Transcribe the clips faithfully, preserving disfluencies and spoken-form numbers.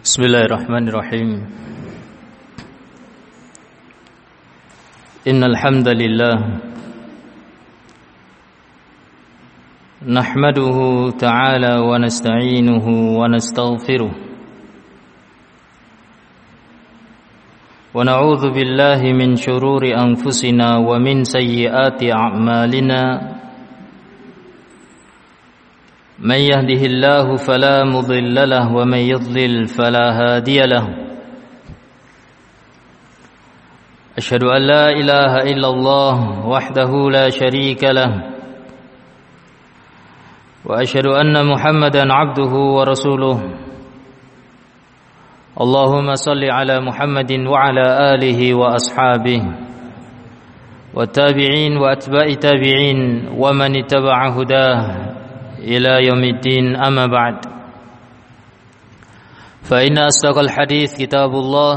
Bismillahirrahmanirrahim. Innal hamdalillah nahmaduhu ta'ala wa nasta'inuhu wa nastaghfiruh wa na'udzu billahi min shururi anfusina wa min sayyiati a'malina. من يهده الله فلا مضل له ومن يضلل فلا هادي له أشهد أن لا إله إلا الله وحده لا شريك له وأشهد أن محمدا عبده ورسوله اللهم صل على محمد وعلى آله وأصحابه والتابعين وأتباع التابعين ومن اتبع هداه إلى يوم الدين. أما بعد فإن أصدق الحديث كتاب الله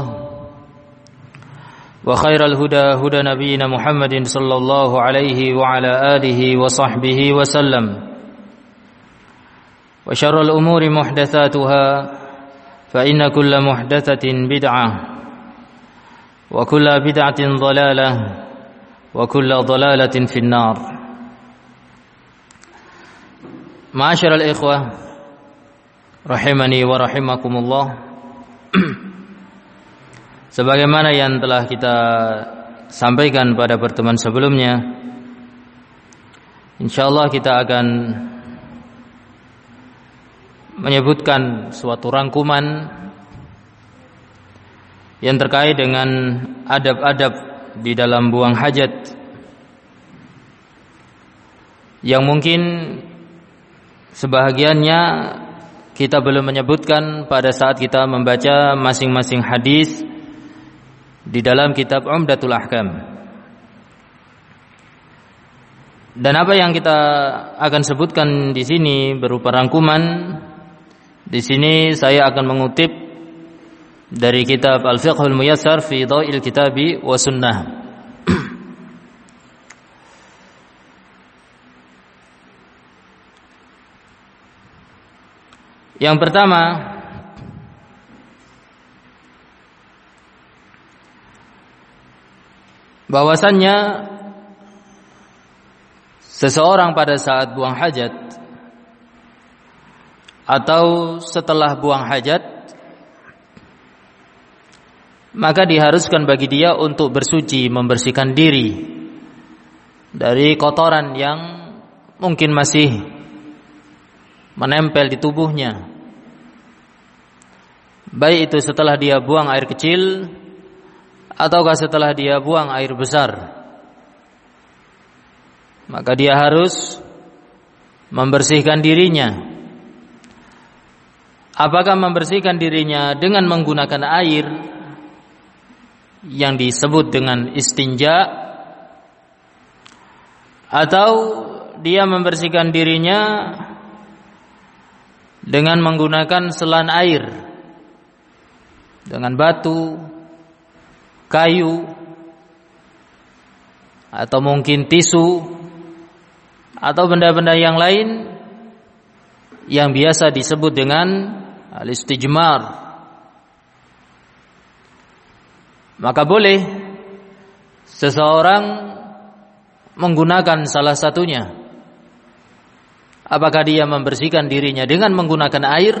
وخير الهدى هدى نبينا محمد صلى الله عليه وعلى آله وصحبه وسلم وشر الأمور محدثاتها فإن كل محدثة بدعة وكل بدعة ضلالة وكل ضلالة في النار. Ma'asyiral ikhwah rahimani wa rahimakumullah. Sebagaimana yang telah kita sampaikan pada pertemuan sebelumnya, insyaallah kita akan menyebutkan suatu rangkuman yang terkait dengan adab-adab di dalam buang hajat yang mungkin sebahagiannya kita belum menyebutkan pada saat kita membaca masing-masing hadis di dalam kitab Umdatul Ahkam. Dan apa yang kita akan sebutkan di sini berupa rangkuman. Di sini saya akan mengutip dari kitab Al-Fiqhul Muyassar fi Dhaw'il Kitabi wa Sunnah. Yang pertama, bahwasannya seseorang pada saat buang hajat atau setelah buang hajat, maka diharuskan bagi dia untuk bersuci, membersihkan diri dari kotoran yang mungkin masih menempel di tubuhnya, baik itu setelah dia buang air kecil ataukah setelah dia buang air besar. Maka dia harus membersihkan dirinya. Apakah membersihkan dirinya dengan menggunakan air yang disebut dengan istinja, atau dia membersihkan dirinya dengan menggunakan selan air, dengan batu, kayu, atau mungkin tisu, atau benda-benda yang lain yang biasa disebut dengan al-istijmar. Maka boleh seseorang menggunakan salah satunya. Apakah dia membersihkan dirinya dengan menggunakan air,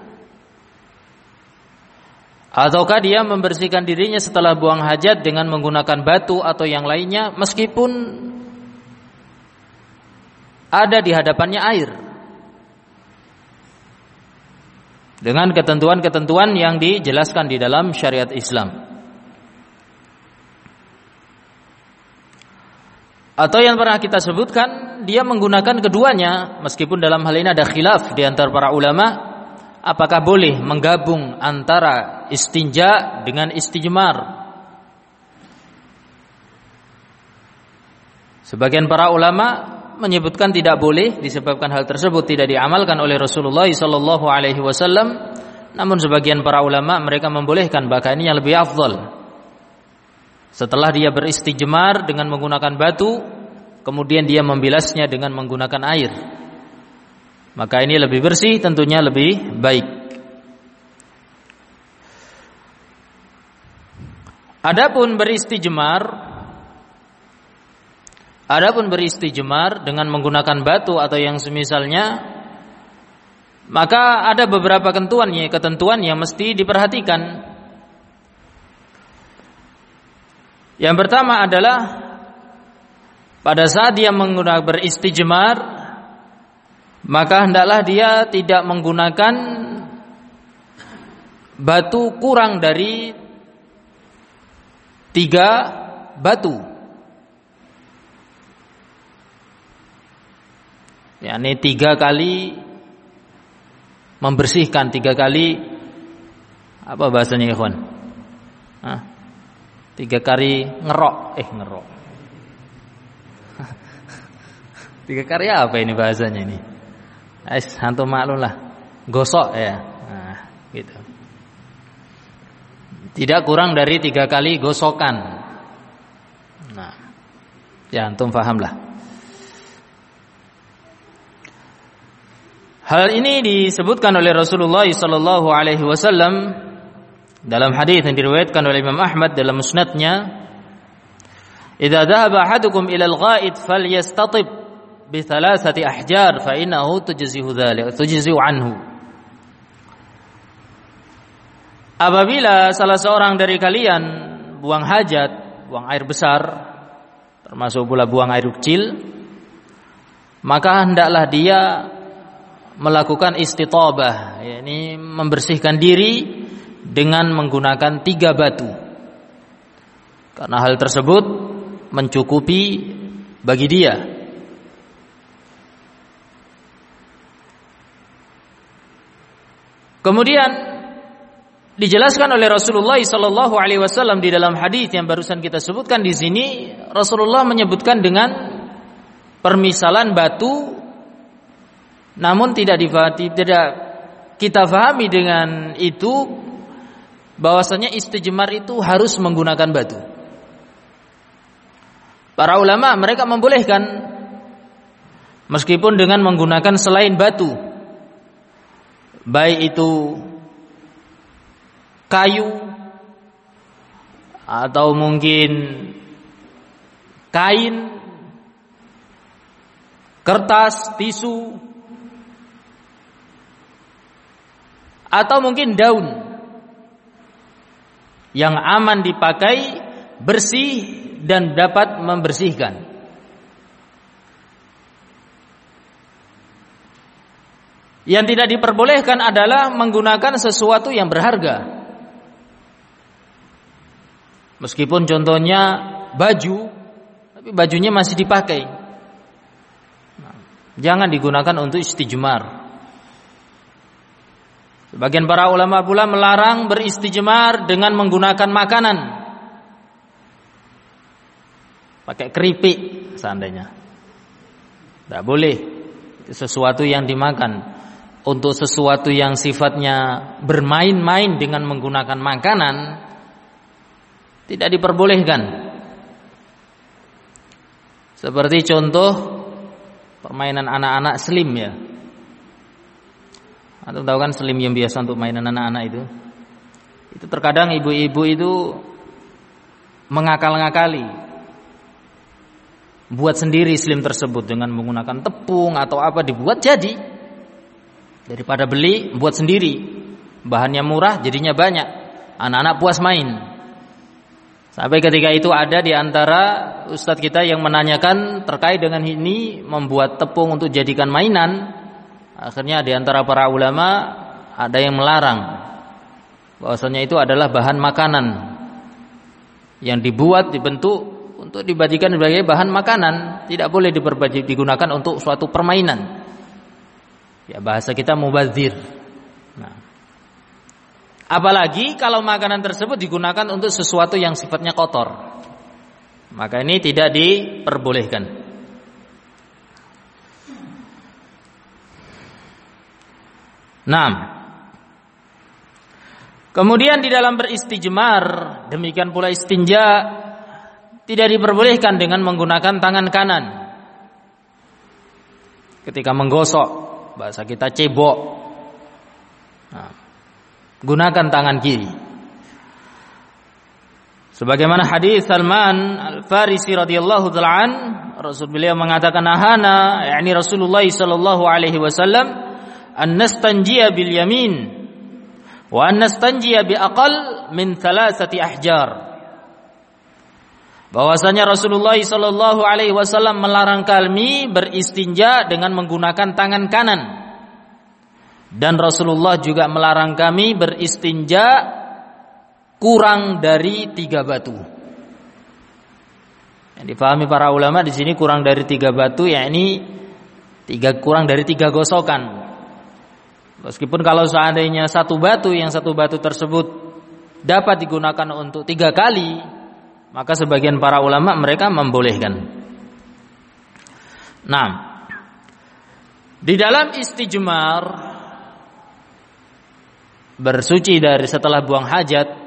ataukah dia membersihkan dirinya setelah buang hajat dengan menggunakan batu atau yang lainnya, meskipun ada di hadapannya air, dengan ketentuan-ketentuan yang dijelaskan di dalam syariat Islam. Atau yang pernah kita sebutkan, dia menggunakan keduanya, meskipun dalam hal ini ada khilaf di antara para ulama, apakah boleh menggabung antara istinja dengan istijmar. Sebagian para ulama menyebutkan tidak boleh, disebabkan hal tersebut tidak diamalkan oleh Rasulullah sallallahu alaihi wasallam. Namun sebagian para ulama mereka membolehkan, bahkan ini yang lebih afdal. Setelah dia beristijmar dengan menggunakan batu, kemudian dia membilasnya dengan menggunakan air, maka ini lebih bersih, tentunya lebih baik. Adapun beristijmar, adapun beristijmar dengan menggunakan batu atau yang semisalnya, maka ada beberapa ketentuan ketentuan yang mesti diperhatikan. Yang pertama adalah pada saat dia menggunakan beristijmar, maka hendaklah dia tidak menggunakan batu kurang dari tiga batu. yakni tiga kali membersihkan, tiga kali apa bahasanya ikhwan? Hah? Tiga kali ngerok, eh ngerok. Tiga kali apa ini bahasanya ini? Ais, antum maklum lah. Gosok ya. Nah, gitu. Tidak kurang dari tiga kali gosokan. Nah, ya antum fahamlah. Hal ini disebutkan oleh Rasulullah sallallahu alaihi wasallam dalam hadis yang diriwayatkan oleh Imam Ahmad dalam musnadnya, "Idza dhahaba ahadukum ila al-gha'id falyastatib bi thalathati ahjar fa innahu tujzihu dzalik tujzihu anhu." Apabila salah seorang dari kalian buang hajat, buang air besar, termasuk pula buang air kecil, maka hendaklah dia melakukan istitabah, yakni membersihkan diri dengan menggunakan tiga batu. Karena hal tersebut mencukupi bagi dia. Kemudian dijelaskan oleh Rasulullah sallallahu alaihi wasallam di dalam hadis yang barusan kita sebutkan di sini, Rasulullah menyebutkan dengan permisalan batu, namun tidak difahami, tidak kita fahami dengan itu bahwasanya istijmar itu harus menggunakan batu. Para ulama mereka membolehkan meskipun dengan menggunakan selain batu, baik itu kayu atau mungkin kain, kertas, tisu, atau mungkin daun yang aman dipakai, bersih dan dapat membersihkan. Yang tidak diperbolehkan adalah menggunakan sesuatu yang berharga. Meskipun contohnya baju, tapi bajunya masih dipakai. Nah, jangan digunakan untuk istijmar. Sebagian para ulama pula melarang beristijmar dengan menggunakan makanan. Pakai keripik seandainya. Tidak boleh. Sesuatu yang dimakan. Untuk sesuatu yang sifatnya bermain-main dengan menggunakan makanan, tidak diperbolehkan. Seperti contoh permainan anak-anak slim ya. Atau tahu kan slim yang biasa untuk mainan anak-anak itu. Itu terkadang ibu-ibu itu mengakal-ngakali, buat sendiri slim tersebut dengan menggunakan tepung atau apa, dibuat jadi. Daripada beli, buat sendiri. Bahannya murah, jadinya banyak. Anak-anak puas main. Sampai ketika itu ada di antara ustadz kita yang menanyakan terkait dengan ini, membuat tepung untuk jadikan mainan. Akhirnya di antara para ulama ada yang melarang bahwasanya itu adalah bahan makanan yang dibuat, dibentuk untuk dibagikan sebagai bahan makanan, tidak boleh digunakan untuk suatu permainan. Ya bahasa kita mubadzir. Nah, apalagi kalau makanan tersebut digunakan untuk sesuatu yang sifatnya kotor, maka ini tidak diperbolehkan. Nah, kemudian di dalam beristijmar, demikian pula istinja, tidak diperbolehkan dengan menggunakan tangan kanan. Ketika menggosok, bahasa kita cebok, nah, gunakan tangan kiri. Sebagaimana hadis Salman Al-Farisi radhiyallahu ta'ala an, Rasul beliau mengatakan ahana, yakni Rasulullah sallallahu alaihi wasallam, an nastanjiya bil yamin wa an nastanjiya bi aqal min thalathati ahjar. Bahwasanya Rasulullah sallallahu alaihi wasallam melarang kami beristinja dengan menggunakan tangan kanan. Dan Rasulullah juga melarang kami beristinja kurang dari tiga batu. Yang dipahami para ulama di sini kurang dari tiga batu, yakni tiga kurang dari tiga gosokan. Meskipun kalau seandainya satu batu, yang satu batu tersebut dapat digunakan untuk tiga kali, maka sebagian para ulama mereka membolehkan. Nah, di dalam istijmar, bersuci dari setelah buang hajat,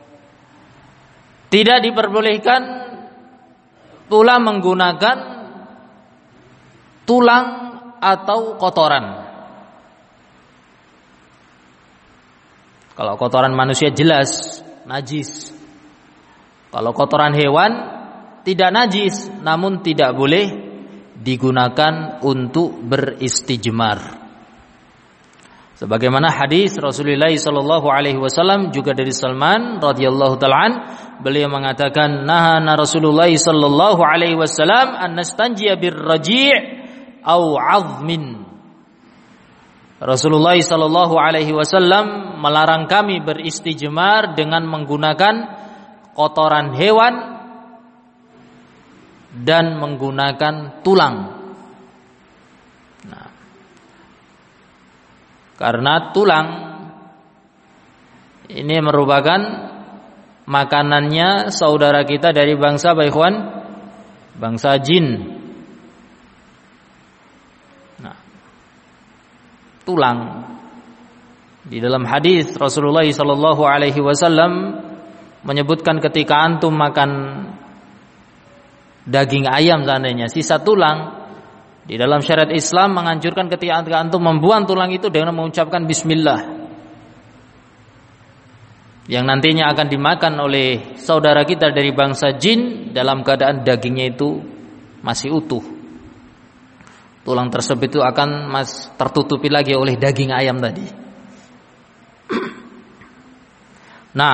tidak diperbolehkan pula menggunakan tulang atau kotoran. Kalau kotoran manusia jelas najis. Kalau kotoran hewan tidak najis, namun tidak boleh digunakan untuk beristijmar. Sebagaimana hadis Rasulullah sallallahu alaihi wasallam juga dari Salman radhiyallahu ta'ala an, beliau mengatakan nahana Rasulullah sallallahu alaihi wasallam an nastanjiya bir raji' au 'azmin. Rasulullah sallallahu alaihi wasallam melarang kami beristijmar dengan menggunakan kotoran hewan dan menggunakan tulang. Karena tulang ini merupakan makanannya saudara kita dari bangsa Baikhwan, bangsa jin. Nah, tulang di dalam hadis Rasulullah sallallahu alaihi wasallam menyebutkan ketika antum makan daging ayam seandainya sisa tulang, di dalam syariat Islam menganjurkan ketika antum membuang tulang itu dengan mengucapkan bismillah, yang nantinya akan dimakan oleh saudara kita dari bangsa jin dalam keadaan dagingnya itu masih utuh. Tulang tersebut itu akan mas tertutupi lagi oleh daging ayam tadi. Nah,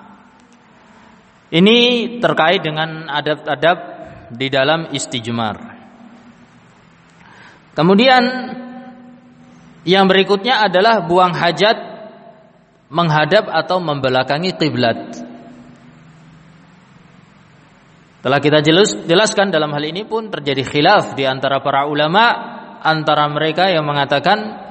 ini terkait dengan adab-adab di dalam istijmar. Kemudian yang berikutnya adalah buang hajat menghadap atau membelakangi kiblat. Telah kita jelaskan dalam hal ini pun terjadi khilaf di antara para ulama, antara mereka yang mengatakan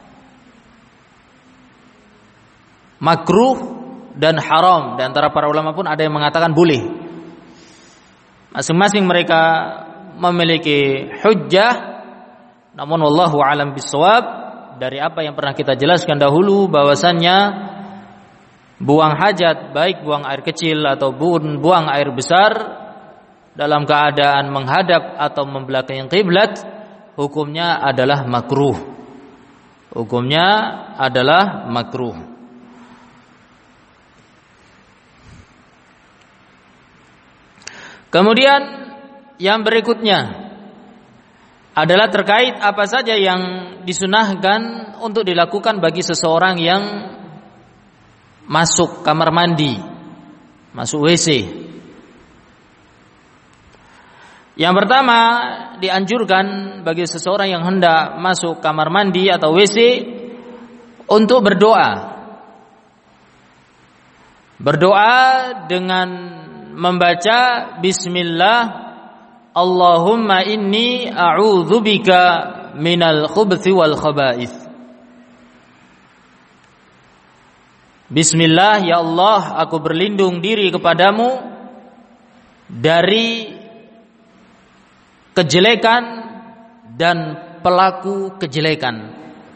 makruh dan haram, di antara para ulama pun ada yang mengatakan boleh. Masing-masing mereka memiliki hujjah. Namun wallahu a'lam bissawab, dari apa yang pernah kita jelaskan dahulu bahwasannya buang hajat, baik buang air kecil ataupun buang air besar dalam keadaan menghadap atau membelakangi kiblat, hukumnya adalah makruh. Hukumnya adalah makruh. Kemudian yang berikutnya adalah terkait apa saja yang disunahkan untuk dilakukan bagi seseorang yang masuk kamar mandi, masuk W C. Yang pertama, dianjurkan bagi seseorang yang hendak masuk kamar mandi atau W C untuk berdoa. Berdoa dengan membaca bismillah, Allahumma inni a'udzubika minal khubuthi wal khaba'ith. Bismillah, ya Allah, aku berlindung diri kepadamu dari kejelekan dan pelaku kejelekan.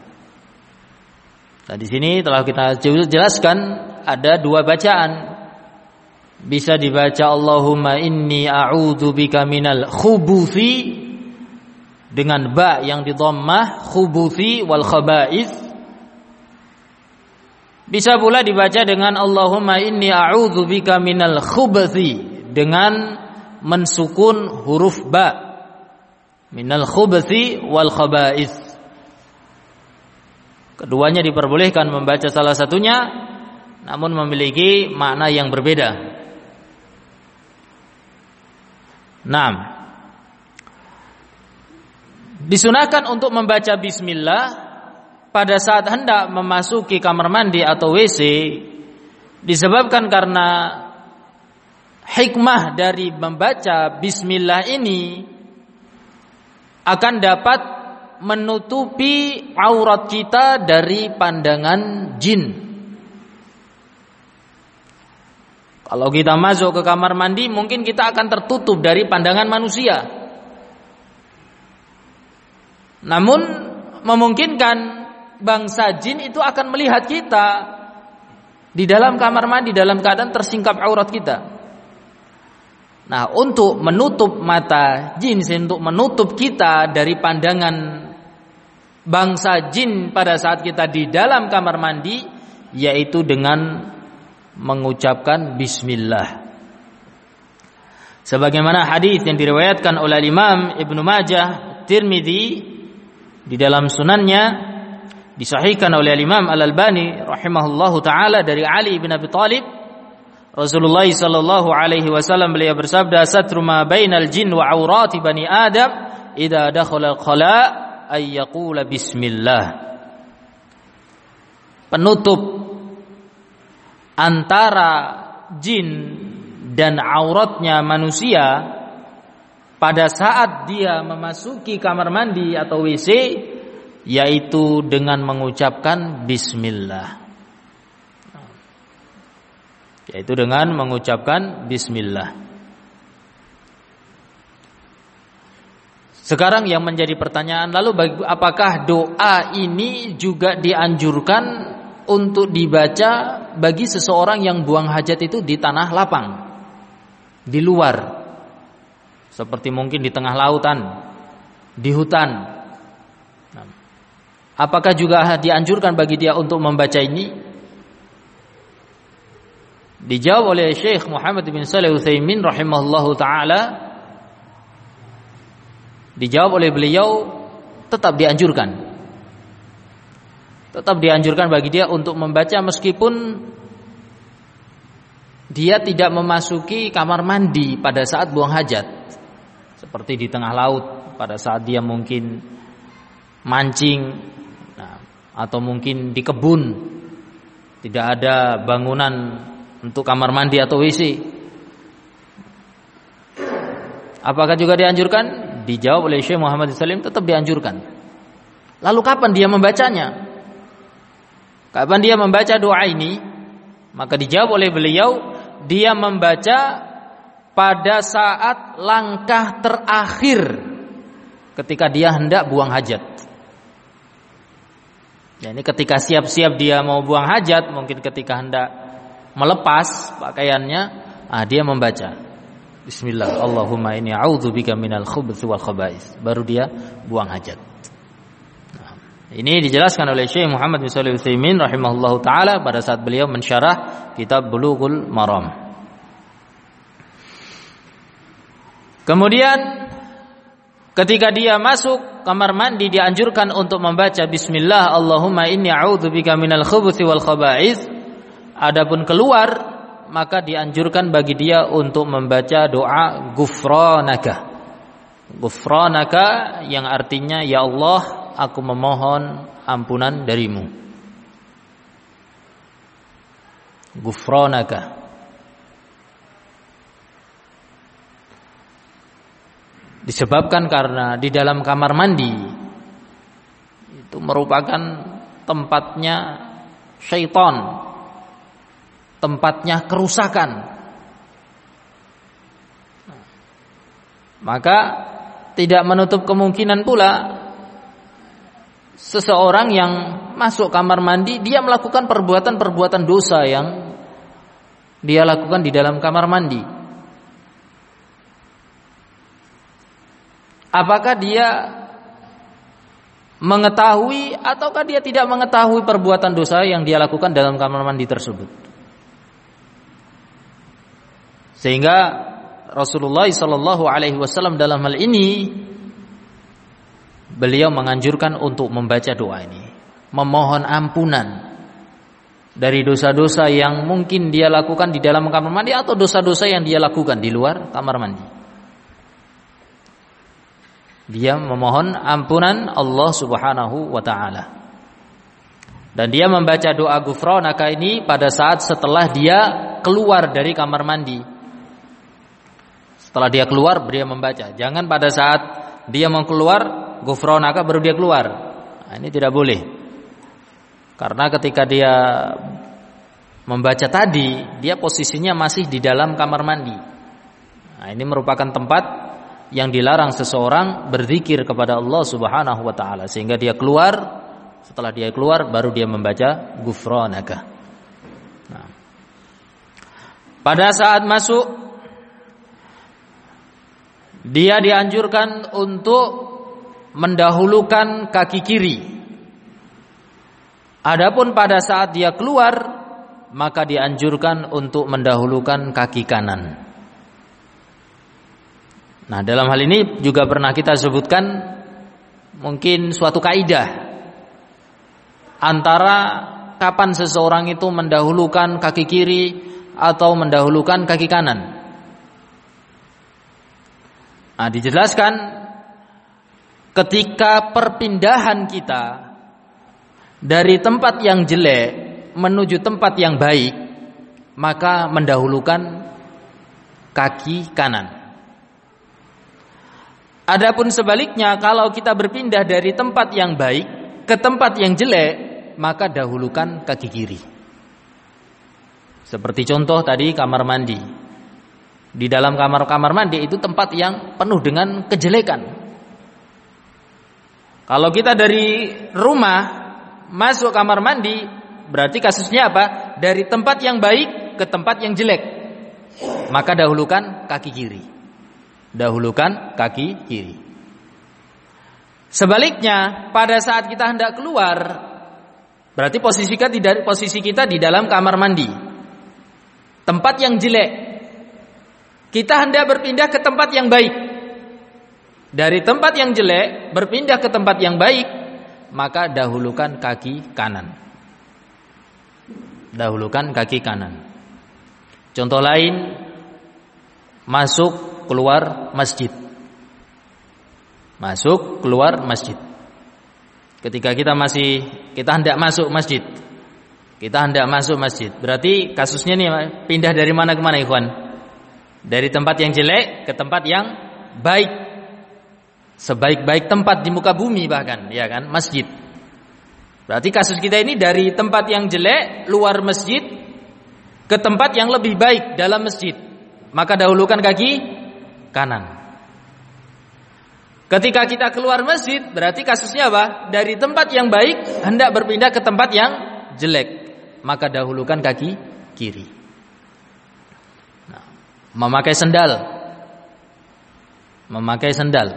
Nah, di sini telah kita jelaskan ada dua bacaan. Bisa dibaca Allahumma inni a'udzubika minal khubuthi dengan ba yang di dhammah, khubuthi wal khaba'ith. Bisa pula dibaca dengan Allahumma inni a'udzubika minal khubathi, dengan mensukun huruf ba, minal khubathi wal khaba'ith. Keduanya diperbolehkan membaca salah satunya, namun memiliki makna yang berbeda. Naam. Disunahkan untuk membaca bismillah pada saat hendak memasuki kamar mandi atau W C, disebabkan karena hikmah dari membaca bismillah ini akan dapat menutupi aurat kita dari pandangan jin. Kalau kita masuk ke kamar mandi, mungkin kita akan tertutup dari pandangan manusia. Namun memungkinkan bangsa jin itu akan melihat kita di dalam kamar mandi dalam keadaan tersingkap aurat kita. Nah, untuk menutup mata jin, untuk menutup kita dari pandangan bangsa jin pada saat kita di dalam kamar mandi, yaitu dengan mengucapkan bismillah. Sebagaimana hadis yang diriwayatkan oleh Imam Ibnu Majah, Tirmidzi di dalam sunannya, disahihkan oleh Imam Al-Albani rahimahullahu taala dari Ali bin Abi Thalib, Rasulullah sallallahu alaihi wasallam beliau bersabda, satru ma bainal jin wa aurati bani Adam idza dakhala al-khala' ay yaqula bismillah. Penutup antara jin dan auratnya manusia pada saat dia memasuki kamar mandi atau W C, yaitu dengan mengucapkan bismillah. Yaitu dengan mengucapkan bismillah. Sekarang yang menjadi pertanyaan, lalu apakah doa ini juga dianjurkan untuk dibaca bagi seseorang yang buang hajat itu di tanah lapang, di luar, seperti mungkin di tengah lautan, di hutan? Apakah juga dianjurkan bagi dia untuk membaca ini? Dijawab oleh Syekh Muhammad bin Shalih Al-Utsaimin rahimahullahu taala, dijawab oleh beliau, tetap dianjurkan. Tetap dianjurkan bagi dia untuk membaca meskipun dia tidak memasuki kamar mandi pada saat buang hajat, seperti di tengah laut pada saat dia mungkin mancing, nah, atau mungkin di kebun tidak ada bangunan untuk kamar mandi atau W C. Apakah juga dianjurkan? Dijawab oleh Syekh Muhammad Salim, tetap dianjurkan. Lalu kapan dia membacanya? Kapan dia membaca doa ini? Maka dijawab oleh beliau, dia membaca pada saat langkah terakhir ketika dia hendak buang hajat. Ya, ini ketika siap-siap dia mau buang hajat, mungkin ketika hendak melepas pakaiannya, ah, dia membaca bismillah, Allahumma inni a'udzubika minal khubuthi wal khaba'ith, baru dia buang hajat. Nah, ini dijelaskan oleh Syekh Muhammad bin Shalih Al-Utsaimin rahimahullahu taala pada saat beliau mensyarah kitab Bulughul Maram. Kemudian ketika dia masuk kamar mandi, dianjurkan untuk membaca bismillah, Allahumma inni a'udzubika minal khubuthi wal khaba'ith. Adapun keluar, maka dianjurkan bagi dia untuk membaca doa Ghufranaka. Ghufranaka yang artinya, ya Allah, aku memohon ampunan darimu. Ghufranaka. Disebabkan karena di dalam kamar mandi itu merupakan tempatnya syaitan, tempatnya kerusakan. Maka tidak menutup kemungkinan pula seseorang yang masuk kamar mandi, dia melakukan perbuatan-perbuatan dosa yang dia lakukan di dalam kamar mandi. Apakah dia mengetahui ataukah dia tidak mengetahui perbuatan dosa yang dia lakukan dalam kamar mandi tersebut. Sehingga Rasulullah sallallahu alaihi wasallam dalam hal ini beliau menganjurkan untuk membaca doa ini, memohon ampunan dari dosa-dosa yang mungkin dia lakukan di dalam kamar mandi atau dosa-dosa yang dia lakukan di luar kamar mandi. Dia memohon ampunan Allah Subhanahu wa taala. Dan dia membaca doa ghufranaka ini pada saat setelah dia keluar dari kamar mandi. Setelah dia keluar, dia membaca. Jangan pada saat dia mau keluar, ghufranaka baru dia keluar. Nah, ini tidak boleh. Karena ketika dia membaca tadi, dia posisinya masih di dalam kamar mandi. Nah, ini merupakan tempat yang dilarang seseorang berzikir kepada Allah Subhanahu wa taala, sehingga dia keluar, setelah dia keluar baru dia membaca ghufranaka. Nah, pada saat masuk dia dianjurkan untuk mendahulukan kaki kiri. Adapun pada saat dia keluar, maka dianjurkan untuk mendahulukan kaki kanan. Nah, dalam hal ini juga pernah kita sebutkan mungkin suatu kaidah antara kapan seseorang itu mendahulukan kaki kiri atau mendahulukan kaki kanan. Nah, dijelaskan ketika perpindahan kita dari tempat yang jelek menuju tempat yang baik, maka mendahulukan kaki kanan. Adapun sebaliknya, kalau kita berpindah dari tempat yang baik ke tempat yang jelek, maka dahulukan kaki kiri. Seperti contoh tadi kamar mandi. Di dalam kamar-kamar mandi itu tempat yang penuh dengan kejelekan. Kalau kita dari rumah masuk kamar mandi, berarti kasusnya apa? Dari tempat yang baik ke tempat yang jelek. Maka dahulukan kaki kiri. Dahulukan kaki kiri. Sebaliknya, pada saat kita hendak keluar, berarti posisi kita di posisi kita di dalam kamar mandi, tempat yang jelek. Kita hendak berpindah ke tempat yang baik. Dari tempat yang jelek berpindah ke tempat yang baik, maka dahulukan kaki kanan. Dahulukan kaki kanan. Contoh lain, masuk keluar masjid. Masuk keluar masjid. Ketika kita masih kita hendak masuk masjid. Kita hendak masuk masjid. Berarti kasusnya nih pindah dari mana ke mana, ikhwan? Dari tempat yang jelek ke tempat yang baik. Sebaik-baik tempat di muka bumi bahkan, ya kan? Masjid. Berarti kasus kita ini dari tempat yang jelek luar masjid ke tempat yang lebih baik dalam masjid. Maka dahulukan kaki kanan. Ketika kita keluar masjid, berarti kasusnya apa? Dari tempat yang baik hendak berpindah ke tempat yang jelek, maka dahulukan kaki kiri. Nah, memakai sendal, memakai sendal,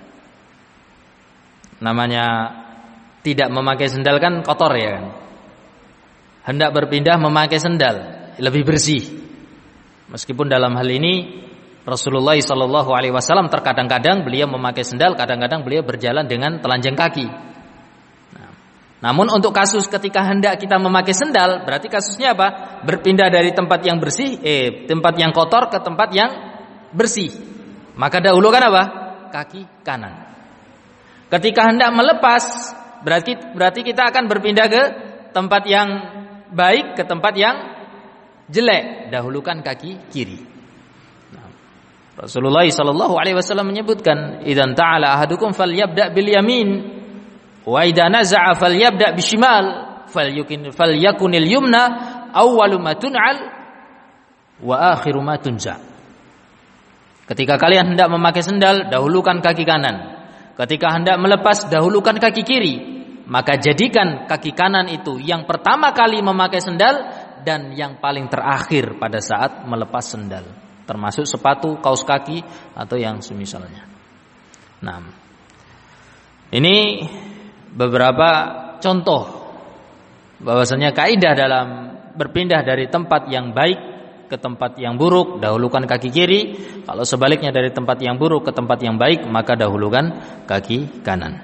namanya tidak memakai sendal kan kotor ya kan? Hendak berpindah memakai sendal lebih bersih. Meskipun dalam hal ini Rasulullah shallallahu alaihi wasallam terkadang-kadang beliau memakai sendal, kadang-kadang beliau berjalan dengan telanjang kaki. Nah, namun untuk kasus ketika hendak kita memakai sendal, berarti kasusnya apa? Berpindah dari tempat yang bersih, eh tempat yang kotor ke tempat yang bersih. Maka dahulukan apa? Kaki kanan. Ketika hendak melepas, berarti berarti kita akan berpindah ke tempat yang baik ke tempat yang jelek. Dahulukan kaki kiri. Rasulullah sallallahu alaihi wasallam menyebutkan, "Idzan ta'ala ahadukum falyabda' bil yamin wa idza naza'a falyabda' bishimal falyukin falyakunil yumna awwalu ma tun'al wa akhiru ma tunza." Ketika kalian hendak memakai sendal, dahulukan kaki kanan. Ketika hendak melepas, dahulukan kaki kiri. Maka jadikan kaki kanan itu yang pertama kali memakai sendal dan yang paling terakhir pada saat melepas sendal. Termasuk sepatu, kaos kaki atau yang semisalnya. Nah, ini beberapa contoh bahwasanya kaidah dalam berpindah dari tempat yang baik ke tempat yang buruk, dahulukan kaki kiri. Kalau sebaliknya dari tempat yang buruk ke tempat yang baik, maka dahulukan kaki kanan.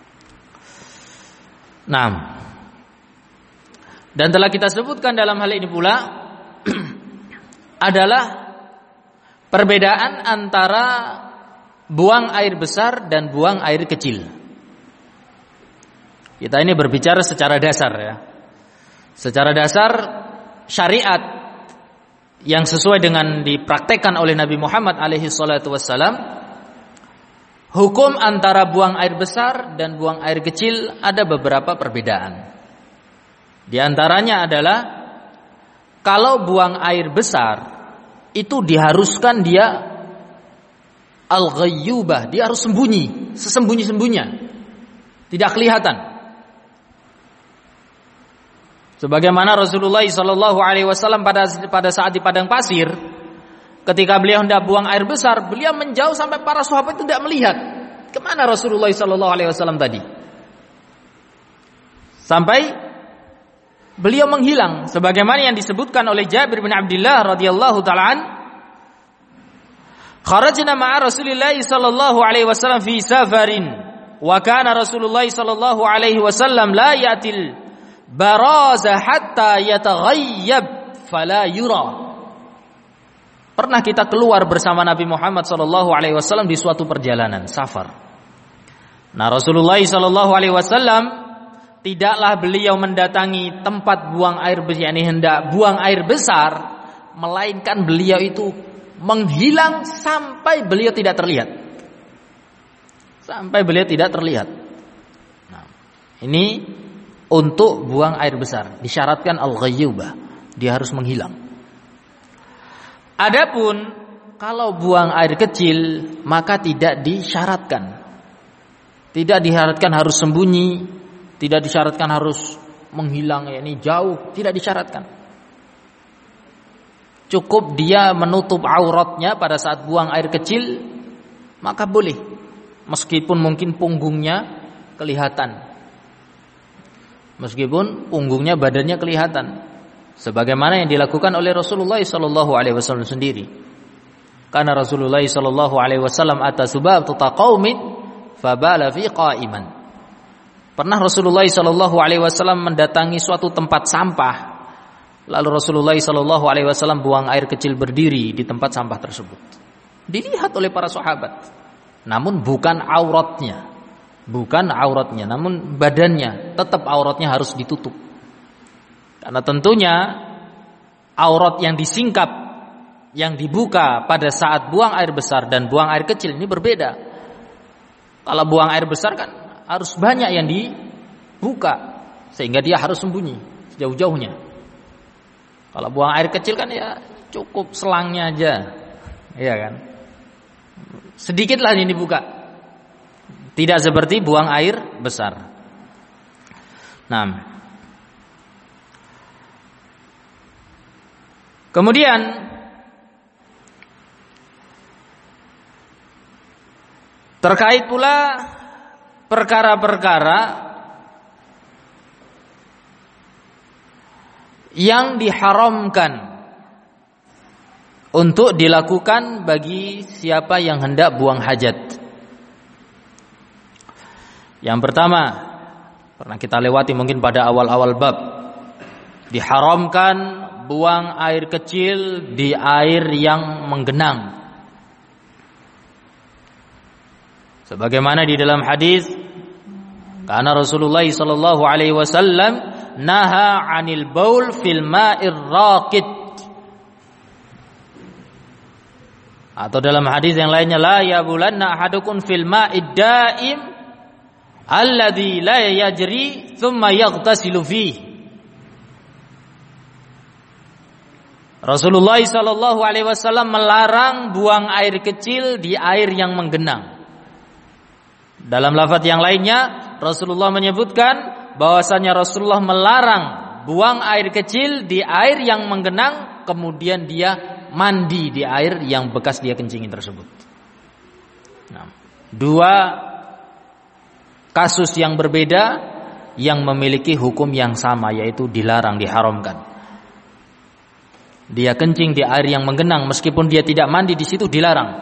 Nah, dan telah kita sebutkan dalam hal ini pula adalah perbedaan antara buang air besar dan buang air kecil. Kita ini berbicara secara dasar ya. Secara dasar syariat yang sesuai dengan dipraktekkan oleh Nabi Muhammad alaihi salatu wassalam, hukum antara buang air besar dan buang air kecil ada beberapa perbedaan. Di antaranya adalah kalau buang air besar itu diharuskan dia al-ghayyubah, dia harus sembunyi, sesembunyi-sembunyinya, tidak kelihatan. Sebagaimana Rasulullah shallallahu alaihi wasallam pada pada saat di padang pasir, ketika beliau hendak buang air besar, beliau menjauh sampai para sahabat itu tidak melihat kemana Rasulullah shallallahu alaihi wasallam tadi, sampai beliau menghilang. Sebagaimana yang disebutkan oleh Jabir bin Abdullah radhiyallahu taala an, kharajna ma'a Rasulillah sallallahu alaihi wasallam fi safarin wa kana Rasulullah sallallahu alaihi wasallam la ya'til baraza hatta yataghayyab fala yura. Pernah kita keluar bersama Nabi Muhammad sallallahu alaihi wasallam di suatu perjalanan safar. Nah, Rasulullah sallallahu alaihi wasallam tidaklah beliau mendatangi tempat buang air besar, yakni hendak buang air besar, melainkan beliau itu menghilang sampai beliau tidak terlihat. Sampai beliau tidak terlihat. Nah, ini untuk buang air besar disyaratkan al-ghayyubah, dia harus menghilang. Adapun kalau buang air kecil maka tidak disyaratkan. Tidak disyaratkan harus sembunyi, tidak disyaratkan harus menghilang, yakni jauh, tidak disyaratkan. Cukup dia menutup auratnya pada saat buang air kecil, maka boleh. Meskipun mungkin punggungnya kelihatan. Meskipun punggungnya, badannya kelihatan, sebagaimana yang dilakukan oleh Rasulullah sallallahu alaihi wasallam sendiri. Karena Rasulullah sallallahu alaihi wasallam atasubab tutaqaumin fabala fi qa'iman. Pernah Rasulullah sallallahu alaihi wasallam mendatangi suatu tempat sampah, lalu Rasulullah sallallahu alaihi wasallam buang air kecil berdiri di tempat sampah tersebut. Dilihat oleh para sahabat, namun bukan auratnya. Bukan auratnya, namun badannya, tetap auratnya harus ditutup. Karena tentunya aurat yang disingkap, yang dibuka pada saat buang air besar dan buang air kecil ini berbeda. Kalau buang air besar kan harus banyak yang dibuka, sehingga dia harus sembunyi sejauh-jauhnya. Kalau buang air kecil kan ya cukup selangnya aja, iya kan? Sedikitlah yang dibuka. Tidak seperti buang air besar. Nah, kemudian terkait pula perkara-perkara yang diharamkan untuk dilakukan bagi siapa yang hendak buang hajat. Yang pertama, pernah kita lewati mungkin pada awal-awal bab, diharamkan buang air kecil di air yang menggenang. Sebagaimana di dalam hadis, karena Rasulullah sallallahu alaihi wasallam naha 'anil baul fil ma'ir raqid. Atau dalam hadis yang lainnya, la yabulanna ahadukum fil ma'id daim alladzi la yajri thumma yaghtasilu fihi. Rasulullah sallallahu alaihi wasallam melarang buang air kecil di air yang menggenang. Dalam lafaz yang lainnya, Rasulullah menyebutkan bahwasanya Rasulullah melarang buang air kecil di air yang menggenang, kemudian dia mandi di air yang bekas dia kencingin tersebut. Nah, dua kasus yang berbeda yang memiliki hukum yang sama, yaitu dilarang, diharamkan. Dia kencing di air yang menggenang meskipun dia tidak mandi di situ, dilarang.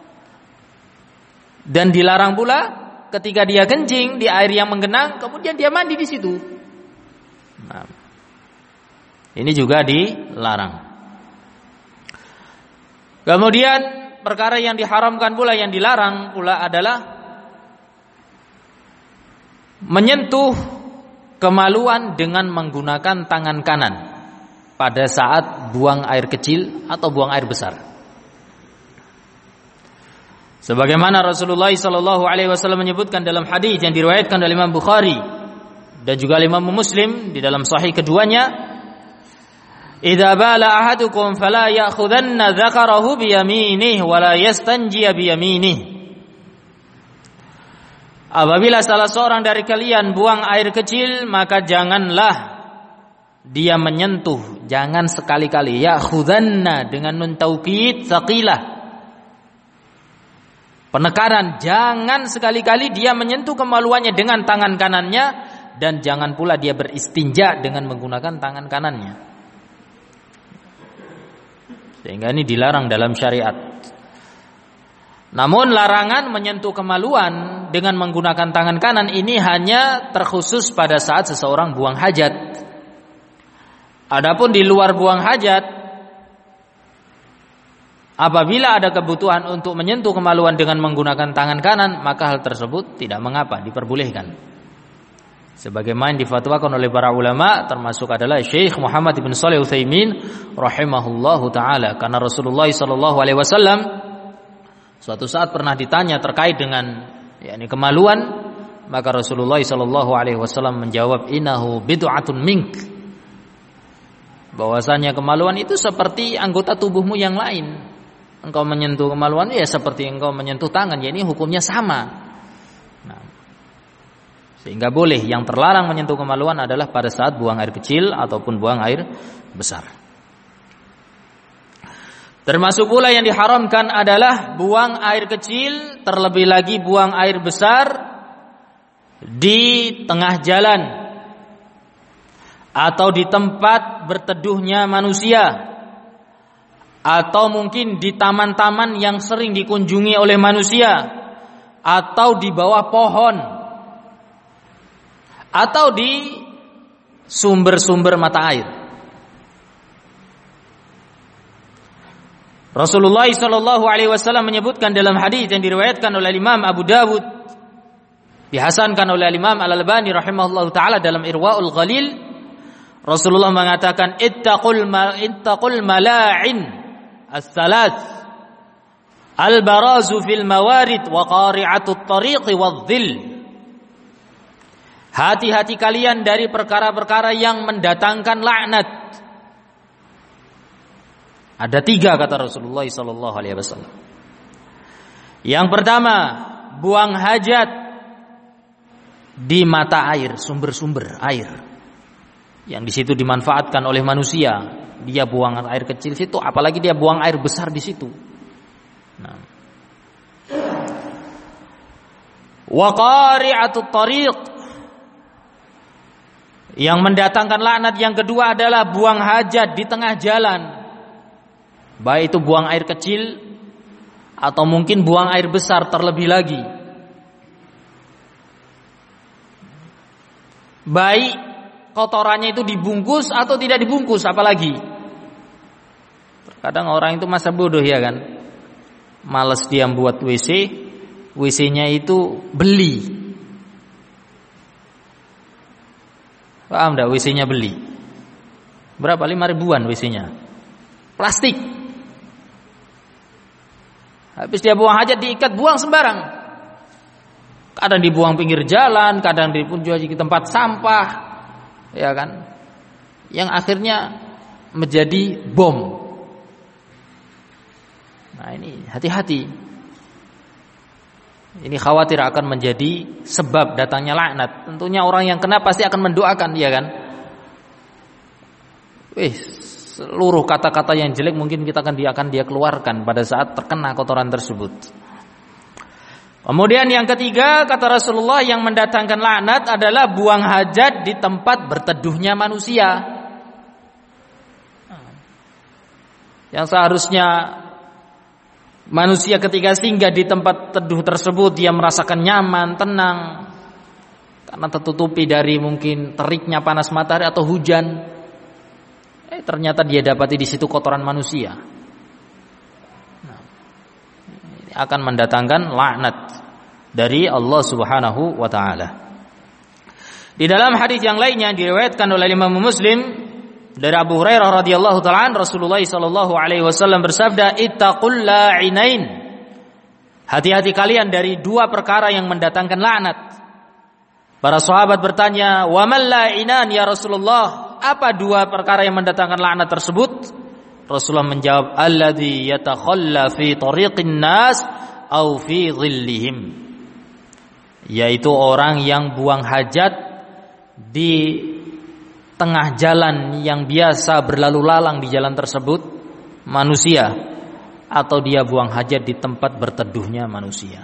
Dan dilarang pula ketika dia kencing di air yang menggenang kemudian dia mandi di situ. Nah, ini juga dilarang. Kemudian perkara yang diharamkan pula, yang dilarang pula adalah menyentuh kemaluan dengan menggunakan tangan kanan pada saat buang air kecil atau buang air besar. Sebagaimana Rasulullah sallallahu alaihi wasallam menyebutkan dalam hadis yang diriwayatkan oleh Imam Bukhari dan juga Imam Muslim di dalam sahih keduanya, "Idza bala ahadukum fala ya'khudanna dzakarahu bi yaminihi wa la yastanji bi yaminihi." Apabila salah seorang dari kalian buang air kecil, maka janganlah dia menyentuh, jangan sekali-kali, ya khudanna dengan nun taukid tsaqilah, penekanan, jangan sekali-kali dia menyentuh kemaluannya dengan tangan kanannya, dan jangan pula dia beristinja dengan menggunakan tangan kanannya. Sehingga ini dilarang dalam syariat. Namun larangan menyentuh kemaluan dengan menggunakan tangan kanan ini hanya terkhusus pada saat seseorang buang hajat. Adapun di luar buang hajat, apabila ada kebutuhan untuk menyentuh kemaluan dengan menggunakan tangan kanan, maka hal tersebut tidak mengapa, diperbolehkan. Sebagaimana difatwakan oleh para ulama, termasuk adalah Syekh Muhammad bin Shalih Al-Utsaimin rahimahullahu taala, karena Rasulullah sallallahu alaihi wasallam suatu saat pernah ditanya terkait dengan yakni kemaluan, maka Rasulullah sallallahu alaihi wasallam menjawab, innahu bid'atun mink, bahwasanya kemaluan itu seperti anggota tubuhmu yang lain. Engkau menyentuh kemaluan ya seperti engkau menyentuh tangan, ya ini hukumnya sama. Nah, sehingga boleh, yang terlarang menyentuh kemaluan adalah pada saat buang air kecil ataupun buang air besar. Termasuk pula yang diharamkan adalah buang air kecil, terlebih lagi buang air besar di tengah jalan atau di tempat berteduhnya manusia, atau mungkin di taman-taman yang sering dikunjungi oleh manusia, atau di bawah pohon, atau di sumber-sumber mata air. Rasulullah sallallahu alaihi wasallam menyebutkan dalam hadis yang diriwayatkan oleh Imam Abu Dawud, dihasankan oleh Imam Al-Albani rahimahullahu taala dalam Irwaul Ghalil, Rasulullah mengatakan, ittaqul ma ittaqul mala'in as-salat al-barazu fil mawarid wa qari'atut tariqi wadh-dhill. Hati-hati kalian dari perkara-perkara yang mendatangkan laknat. Ada tiga, kata Rasulullah sallallahu alaihi wasallam. Yang pertama, buang hajat di mata air, sumber-sumber air yang di situ dimanfaatkan oleh manusia. Dia buang air kecil situ, apalagi dia buang air besar di situ. Nah. Wa qari'atut tariq, yang mendatangkan laknat yang kedua adalah buang hajat di tengah jalan. Baik itu buang air kecil atau mungkin buang air besar terlebih lagi. Baik kotorannya itu dibungkus atau tidak dibungkus, apalagi. Terkadang orang itu masa bodoh ya kan. Males dia buat W C, W C-nya itu beli. Paham enggak, W C-nya beli. Berapa? lima ribuan W C-nya. Plastik. Habis dia buang hajat diikat, buang sembarang. Kadang dibuang pinggir jalan, kadang dibuang di tempat sampah, ya kan? Yang akhirnya menjadi bom. Nah ini hati-hati. Ini khawatir akan menjadi sebab datangnya laknat. Tentunya orang yang kena pasti akan mendoakan, ya kan? Wih, seluruh kata-kata yang jelek mungkin kita akan dia akan dia keluarkan pada saat terkena kotoran tersebut. Kemudian yang ketiga, kata Rasulullah, yang mendatangkan laknat adalah buang hajat di tempat berteduhnya manusia. Yang seharusnya manusia ketika singgah di tempat teduh tersebut dia merasakan nyaman, tenang, karena tertutupi dari mungkin teriknya panas matahari atau hujan. Eh, ternyata dia dapati di situ kotoran manusia. Nah, ini akan mendatangkan laknat dari Allah Subhanahu wa taala. Di dalam hadis yang lainnya diriwayatkan oleh Imam Muslim dari Abu Hurairah radhiyallahu taala, Rasulullah sallallahu alaihi wasallam bersabda, "Ittaqul la'inain." Hati-hati kalian dari dua perkara yang mendatangkan laknat. Para sahabat bertanya, "Wa mal la'inan ya Rasulullah?" Apa dua perkara yang mendatangkan laknat tersebut? Rasulullah menjawab, "Alladzi yatakhalla fi tariqin nas au fi dhillihim." Yaitu orang yang buang hajat di tengah jalan yang biasa berlalu lalang di jalan tersebut manusia, atau dia buang hajat di tempat berteduhnya manusia.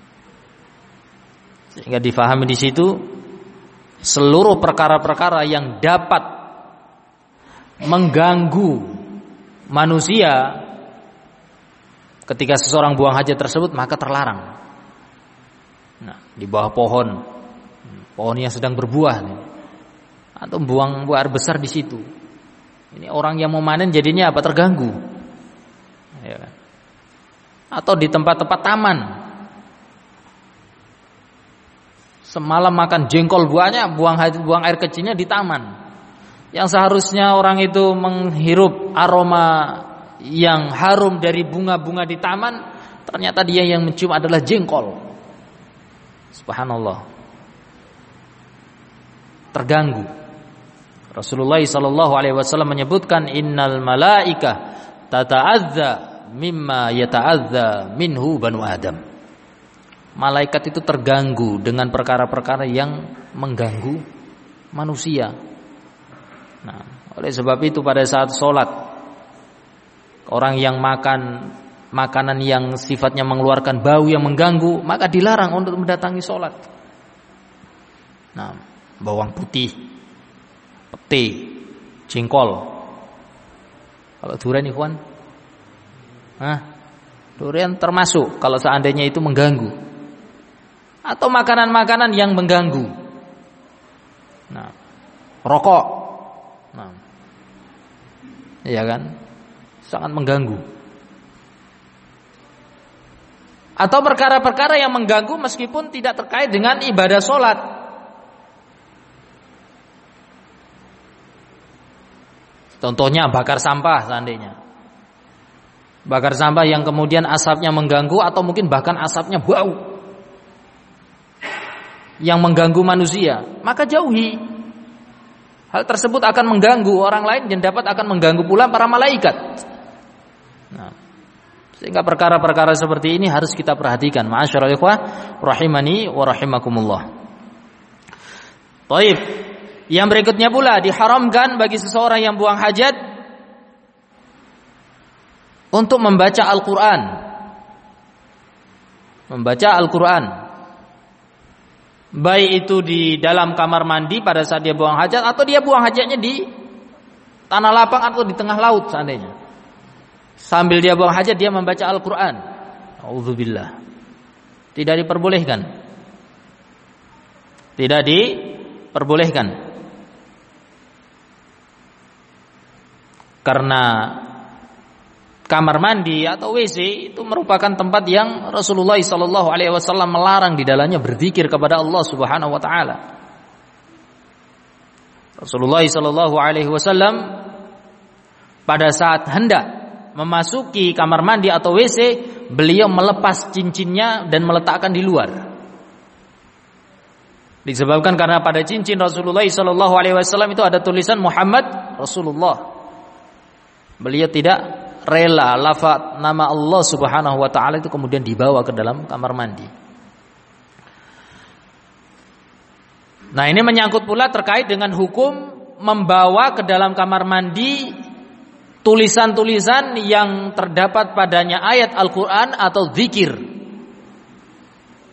Sehingga difahami di situ seluruh perkara-perkara yang dapat mengganggu manusia ketika seseorang buang hajat tersebut maka terlarang. Nah, di bawah pohon, pohon yang sedang berbuah nih, atau buang buah air besar di situ. Ini orang yang mau panen jadinya apa? Terganggu. Ya kan? Atau di tempat-tempat taman. Semalam makan jengkol buahnya, buang buang air kecilnya di taman. Yang seharusnya orang itu menghirup aroma yang harum dari bunga-bunga di taman, ternyata dia yang mencium adalah jengkol. Subhanallah. Terganggu. Rasulullah sallallahu alaihi wasallam menyebutkan, innal malaika tata'adza mimma yata'adza minhu banu Adam. Malaikat itu terganggu dengan perkara-perkara yang mengganggu manusia. Nah, oleh sebab itu pada saat sholat, orang yang makan makanan yang sifatnya mengeluarkan bau yang mengganggu, maka dilarang untuk mendatangi sholat. Nah, bawang putih, pete, jengkol. Kalau durian, ikhwan, nah, durian termasuk kalau seandainya itu mengganggu. Atau makanan-makanan yang mengganggu. Nah, rokok. Nah, iya kan, sangat mengganggu. Atau perkara-perkara yang mengganggu meskipun tidak terkait dengan ibadah sholat. Contohnya bakar sampah seandainya. Bakar sampah yang kemudian asapnya mengganggu, atau mungkin bahkan asapnya bau yang mengganggu manusia, maka jauhi. Hal tersebut akan mengganggu orang lain dan dapat akan mengganggu pula para malaikat. Nah, sehingga perkara-perkara seperti ini harus kita perhatikan. Ma'asyiral ikhwah rahimani wa rahimakumullah. Baik. Yang berikutnya pula diharamkan bagi seseorang yang buang hajat untuk membaca Al-Qur'an. Membaca Al-Qur'an. Baik itu di dalam kamar mandi pada saat dia buang hajat, atau dia buang hajatnya di tanah lapang atau di tengah laut seandainya. Sambil dia buang hajat dia membaca Al-Qur'an. Auzubillah. Tidak diperbolehkan. Tidak diperbolehkan. Karena kamar mandi atau W C itu merupakan tempat yang Rasulullah sallallahu alaihi wasallam melarang di dalamnya berzikir kepada Allah Subhanahu wa taala. Rasulullah sallallahu alaihi wasallam pada saat hendak memasuki kamar mandi atau W C, beliau melepas cincinnya dan meletakkan di luar. Disebabkan karena pada cincin Rasulullah sallallahu alaihi wasallam itu ada tulisan Muhammad Rasulullah. Beliau tidak rela lafaz nama Allah Subhanahu wa taala itu kemudian dibawa ke dalam kamar mandi. Nah, ini menyangkut pula terkait dengan hukum membawa ke dalam kamar mandi tulisan-tulisan yang terdapat padanya ayat Al-Qur'an atau zikir.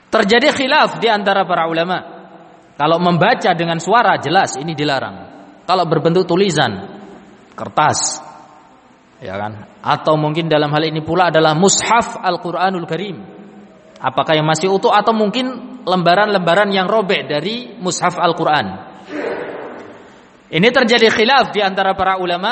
Terjadi khilaf di antara para ulama. Kalau membaca dengan suara jelas ini dilarang. Kalau berbentuk tulisan, kertas, ya kan? Atau mungkin dalam hal ini pula adalah mushaf Al-Qur'anul Karim. Apakah yang masih utuh atau mungkin lembaran-lembaran yang robek dari mushaf Al-Qur'an. Ini terjadi khilaf di antara para ulama.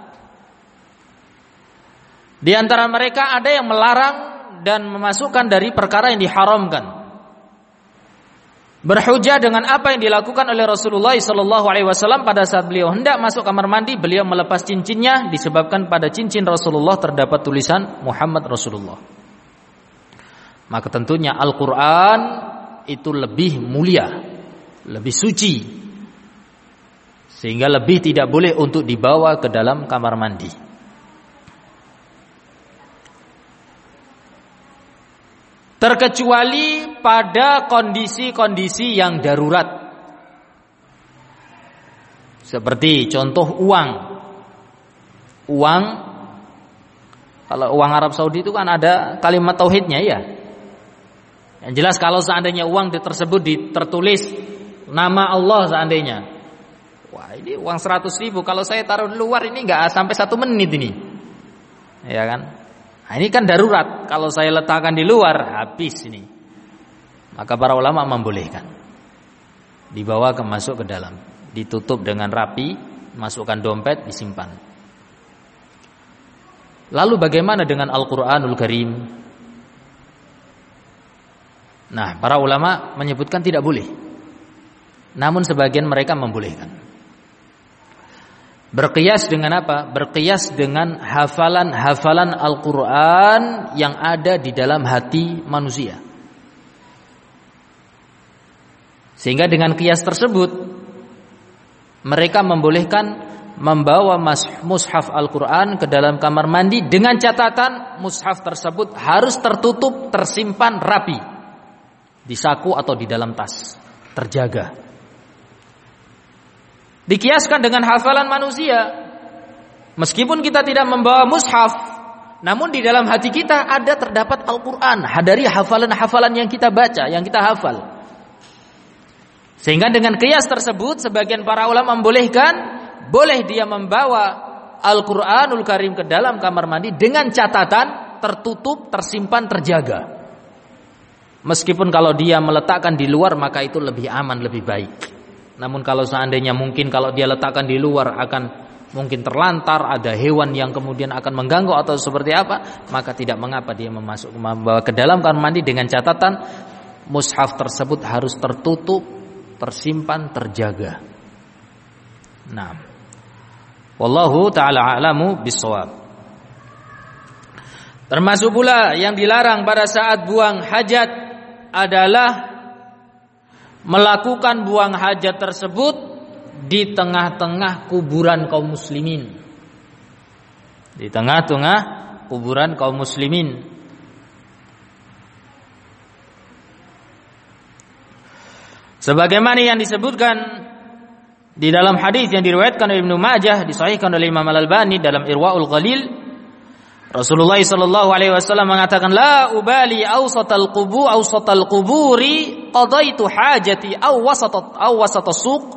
Di antara mereka ada yang melarang dan memasukkan dari perkara yang diharamkan. Berhujjah dengan apa yang dilakukan oleh Rasulullah sallallahu alaihi wasallam pada saat beliau hendak masuk kamar mandi, beliau melepas cincinnya disebabkan pada cincin Rasulullah terdapat tulisan Muhammad Rasulullah. Maka tentunya Al-Qur'an itu lebih mulia, lebih suci, sehingga lebih tidak boleh untuk dibawa ke dalam kamar mandi. Terkecuali pada kondisi-kondisi yang darurat. Seperti contoh uang. Uang, kalau uang Arab Saudi itu kan ada kalimat tauhidnya ya. Yang jelas kalau seandainya uang tersebut tertulis nama Allah seandainya. Wah, ini uang seratus ribu. Kalau saya taruh di luar ini nggak sampai satu menit ini, ya kan? Nah, ini kan darurat. Kalau saya letakkan di luar habis ini. Maka para ulama membolehkan. Dibawa ke masuk ke dalam, ditutup dengan rapi, masukkan dompet, disimpan. Lalu bagaimana dengan Al-Qur'anul Karim? Nah, para ulama menyebutkan tidak boleh. Namun sebagian mereka membolehkan. Berqiyas dengan apa? Berqiyas dengan hafalan-hafalan Al-Quran yang ada di dalam hati manusia. Sehingga dengan qiyas tersebut mereka membolehkan membawa mushaf Al-Quran ke dalam kamar mandi dengan catatan mushaf tersebut harus tertutup, tersimpan rapi di saku atau di dalam tas, terjaga. Dikiaskan dengan hafalan manusia. Meskipun kita tidak membawa mushaf, namun di dalam hati kita ada terdapat Al-Quran dari hafalan-hafalan yang kita baca, yang kita hafal. Sehingga dengan kias tersebut sebagian para ulama membolehkan, boleh dia membawa Al-Quranul Karim ke dalam kamar mandi dengan catatan tertutup, tersimpan, terjaga. Meskipun kalau dia meletakkan di luar maka itu lebih aman, lebih baik. Namun kalau seandainya mungkin kalau dia letakkan di luar akan mungkin terlantar, ada hewan yang kemudian akan mengganggu atau seperti apa, maka tidak mengapa dia memasuk membawa ke dalam kamar mandi dengan catatan mushaf tersebut harus tertutup, tersimpan, terjaga. Nah, wallahu taala a'lamu bissawab. Termasuk pula yang dilarang pada saat buang hajat adalah melakukan buang hajat tersebut di tengah-tengah kuburan kaum muslimin. Di tengah-tengah kuburan kaum muslimin. Sebagaimana yang disebutkan di dalam hadis yang diriwayatkan oleh Ibnu Majah, disahihkan oleh Imam Al-Albani dalam Irwaul Ghalil, Rasulullah sallallahu alaihi wasallam mengatakan, la ubali awsatal qubu awsatal quburi qadaitu hajati aw wasatat aw wasatas suq.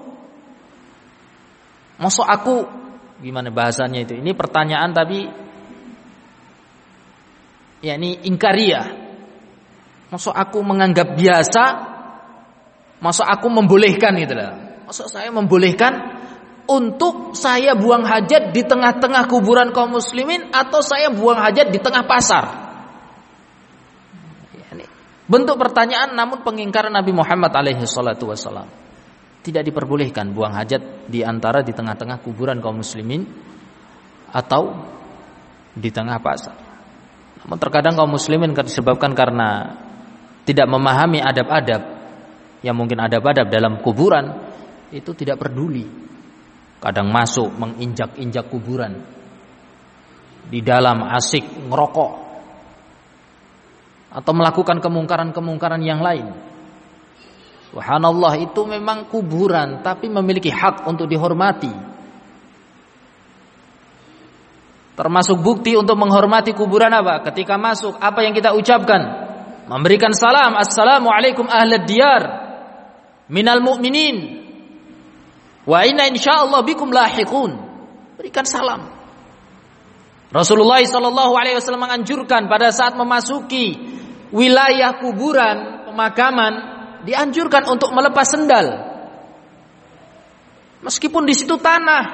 Maksud aku gimana bahasanya itu? Ini pertanyaan tapi yakni ingkariyah. Maksud aku menganggap biasa, maksud aku membolehkan gitu lah. Maksud saya membolehkan untuk saya buang hajat di tengah-tengah kuburan kaum muslimin atau saya buang hajat di tengah pasar. Bentuk pertanyaan namun pengingkaran Nabi Muhammad alaihi salatu wasallam. Tidak diperbolehkan buang hajat di antara di tengah-tengah kuburan kaum muslimin atau di tengah pasar. Namun terkadang kaum muslimin disebabkan karena tidak memahami adab-adab yang mungkin adab-adab dalam kuburan, itu tidak peduli. Kadang masuk menginjak-injak kuburan, di dalam asik ngerokok, atau melakukan kemungkaran-kemungkaran yang lain. Subhanallah, itu memang kuburan tapi memiliki hak untuk dihormati. Termasuk bukti untuk menghormati kuburan apa? Ketika masuk, apa yang kita ucapkan? memberikan salam, assalamualaikum ahlad diyar minal mu'minin wa inna insyaallah bikum lahiqun. Berikan salam. Rasulullah sallallahu alaihi wasallam menganjurkan pada saat memasuki wilayah kuburan, pemakaman, dianjurkan untuk melepas sendal. Meskipun di situ tanah.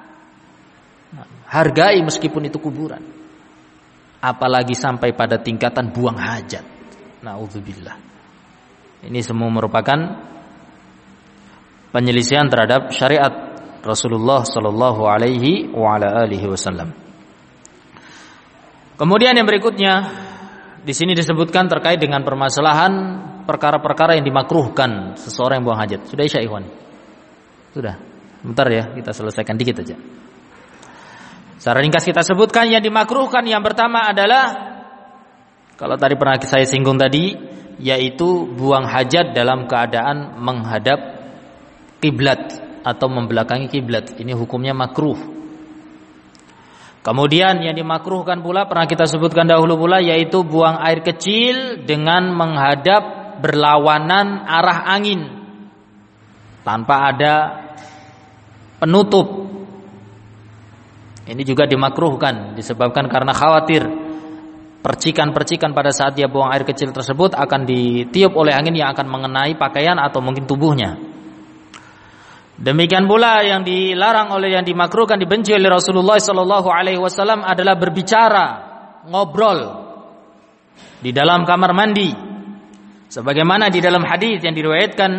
Hargai meskipun itu kuburan. Apalagi sampai pada tingkatan buang hajat. Na'udzubillah. Ini semua merupakan penyelisihan terhadap syariat Rasulullah sallallahu alaihi wa ala alihi wasallam. Kemudian yang berikutnya di sini disebutkan terkait dengan permasalahan perkara-perkara yang dimakruhkan seseorang yang buang hajat. Sudah Isya ikhwan? Sudah. Bentar ya, kita selesaikan dikit aja. Secara ringkas kita sebutkan yang dimakruhkan yang pertama adalah, kalau tadi pernah saya singgung tadi, yaitu buang hajat dalam keadaan menghadap kiblat atau membelakangi kiblat. Ini hukumnya makruh. Kemudian yang dimakruhkan pula pernah kita sebutkan dahulu pula, yaitu buang air kecil dengan menghadap berlawanan arah angin tanpa ada penutup. Ini juga dimakruhkan disebabkan karena khawatir percikan-percikan pada saat dia buang air kecil tersebut akan ditiup oleh angin yang akan mengenai pakaian atau mungkin tubuhnya. Demikian pula yang dilarang oleh yang dimakruhkan, dibenci oleh Rasulullah sallallahu alaihi wasallam adalah berbicara, ngobrol di dalam kamar mandi. Sebagaimana di dalam hadis yang diriwayatkan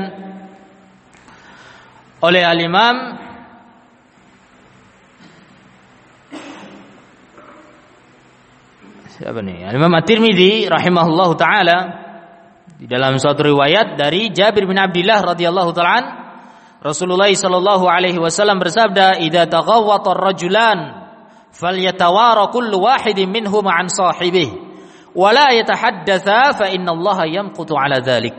oleh al-Imam Siapa nih? Imam At-Tirmidzi rahimahullahu taala di dalam suatu riwayat dari Jabir bin Abdullah radhiyallahu taala an, Rasulullah sallallahu alaihi wasallam bersabda, "Idza taghawwata ar-rajulan falyatawara kullu wahidin minhum an sahibihi wa la yatahaddatsa fa innallaha yamqutu ala dzalik."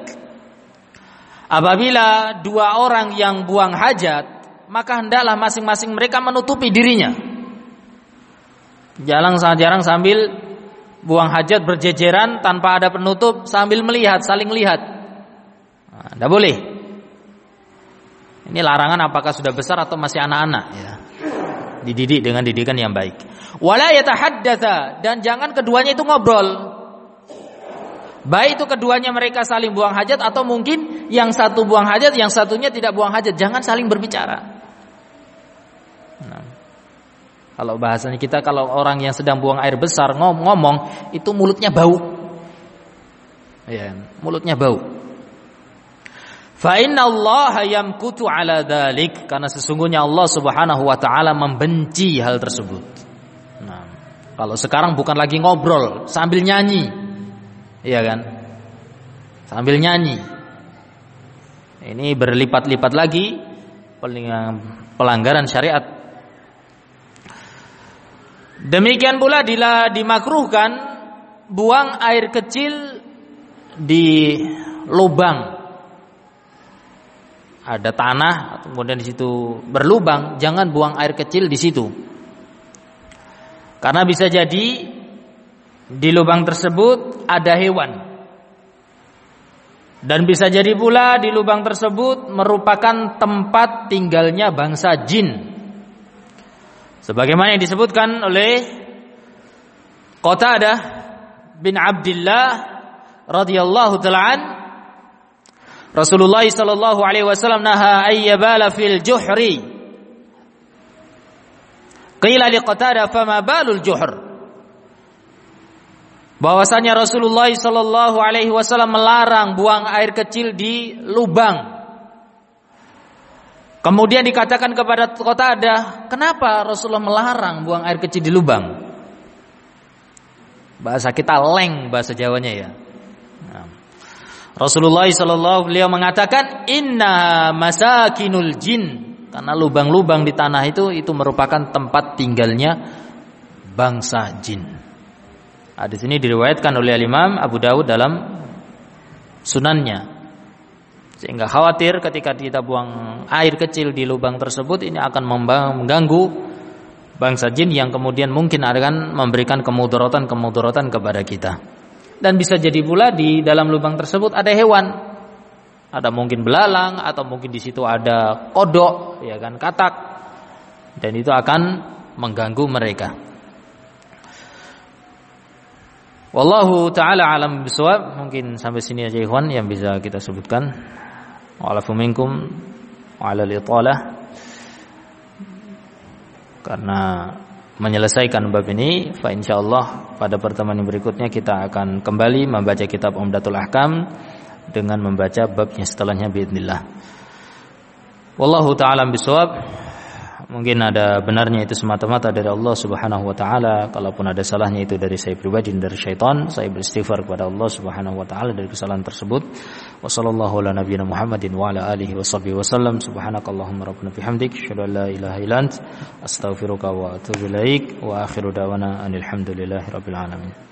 Apabila dua orang yang buang hajat, maka hendaklah masing-masing mereka menutupi dirinya. Jarang jarang sambil buang hajat berjejeran tanpa ada penutup sambil melihat, saling melihat. Nah, tidak boleh. Ini larangan apakah sudah besar atau masih anak-anak ya. Dididik dengan didikan yang baik. Wala yatahaddatsa, dan jangan keduanya itu ngobrol. Baik itu keduanya mereka saling buang hajat atau mungkin yang satu buang hajat, yang satunya tidak buang hajat, jangan saling berbicara. Nah, kalau bahasanya kita, kalau orang yang sedang buang air besar ngomong, itu mulutnya bau. Ya, mulutnya bau. Fa inna Allah yamkutu ala dzalik, karena sesungguhnya Allah Subhanahu wa taala membenci hal tersebut. Nah, kalau sekarang bukan lagi ngobrol sambil nyanyi. Iya kan? Sambil nyanyi. Ini berlipat-lipat lagi pelanggaran syariat. Demikian pula bila dimakruhkan buang air kecil di lubang. Ada tanah, kemudian di situ berlubang, jangan buang air kecil di situ. Karena bisa jadi di lubang tersebut ada hewan. Dan bisa jadi pula di lubang tersebut merupakan tempat tinggalnya bangsa jin. Sebagaimana yang disebutkan oleh Qatadah bin Abdullah radhiyallahu ta'ala an, Rasulullah sallallahu alaihi wasallam naha ayyabala fil juhri. Qila li Qatadah fama balul juhr. Bahwasanya Rasulullah sallallahu alaihi wasallam melarang buang air kecil di lubang. Kemudian dikatakan kepada Qatadah, kenapa Rasulullah melarang buang air kecil di lubang? Bahasa kita leng, bahasa Jawanya ya. Nah, Rasulullah sallallahu beliau mengatakan inna masakinul jin, karena lubang-lubang di tanah itu itu merupakan tempat tinggalnya bangsa jin. Hadis ini diriwayatkan oleh Imam Abu Dawud dalam sunannya. Sehingga khawatir ketika kita buang air kecil di lubang tersebut, ini akan mengganggu bangsa jin yang kemudian mungkin akan memberikan kemudaratan-kemudaratan kepada kita. Dan bisa jadi pula di dalam lubang tersebut ada hewan, ada mungkin belalang atau mungkin di situ ada kodok, ya kan, katak, dan itu akan mengganggu mereka. Wallahu taala alam bisawab. Mungkin sampai sini aja ikhwan yang bisa kita sebutkan. Wa'alafu minkum wa'ala al-italah. Karena menyelesaikan bab ini, fa insyaallah pada pertemuan yang berikutnya kita akan kembali membaca kitab Umdatul Ahkam dengan membaca babnya setelahnya biidznillah. Wallahu ta'ala bisawab. Mungkin ada benarnya itu semata-mata dari Allah Subhanahu wa taala, kalaupun ada salahnya itu dari saya pribadi dan dari syaitan. Saya beristighfar kepada Allah Subhanahu wa taala dari kesalahan tersebut. Wa sallallahu ala nabiyyina Muhammadin wa ala alihi washabbihi wasallam. Subhanakallahumma rabbana bihamdik asyhadu an la ilaha illa anta astaghfiruka wa atubu ilaik wa akhiru da'wana alhamdulillahi rabbil alamin.